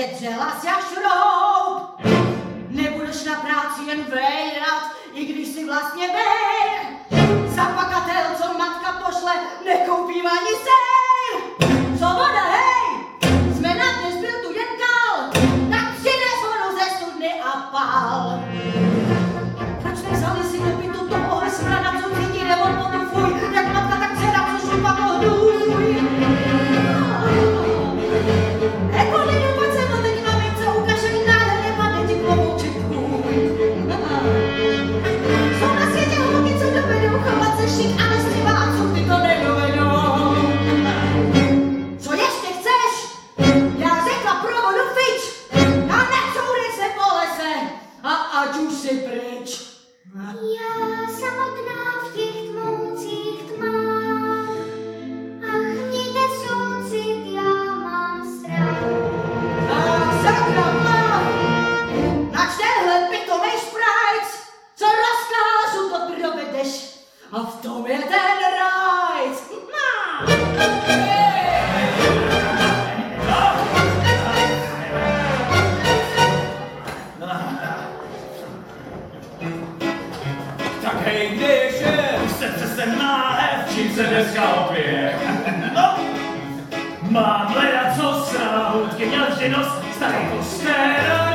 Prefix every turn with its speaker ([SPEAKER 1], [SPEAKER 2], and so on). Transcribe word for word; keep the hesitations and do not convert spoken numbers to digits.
[SPEAKER 1] větře hlas jak šroub. Nebudeš na práci jen vejrat, i když si vlastně vejr. Za pakatel, co matka pošle, nekoupím ani sejr. Co voda, hej, jsme na dnes byl tu jen kal, tak přines vodu ze studny a pál. Proč nevzali si do bytu tohohle smrada, co cítí revoltotu fuj, jak matka, tak dcera, co šupa to hnůj. Jako lidu, pojď se mnou teď mamince, ukaže mi nádherně padne ti klobouček tvůj. Jsou na světě holky, co dovedou chovat se šik a nestřiva a co ty to nedovedou. Co ještě chceš? Já řekla pro vodu fič a necourej se po lese a ať už si pryč.
[SPEAKER 2] Já samotná v těch tmoucích tmách, ach, mějte soucit, já mám strach.
[SPEAKER 1] Ach, sakra má, nač tenhle pitomej šprajc, co rozkážu, to provedeš a v tom je ten rajc.
[SPEAKER 3] Tak hej, kde je šéf? Srdce se náhev, čím se dneska opije? No, mám hledat co srát, houtky měl vždy nos, starý kostéra.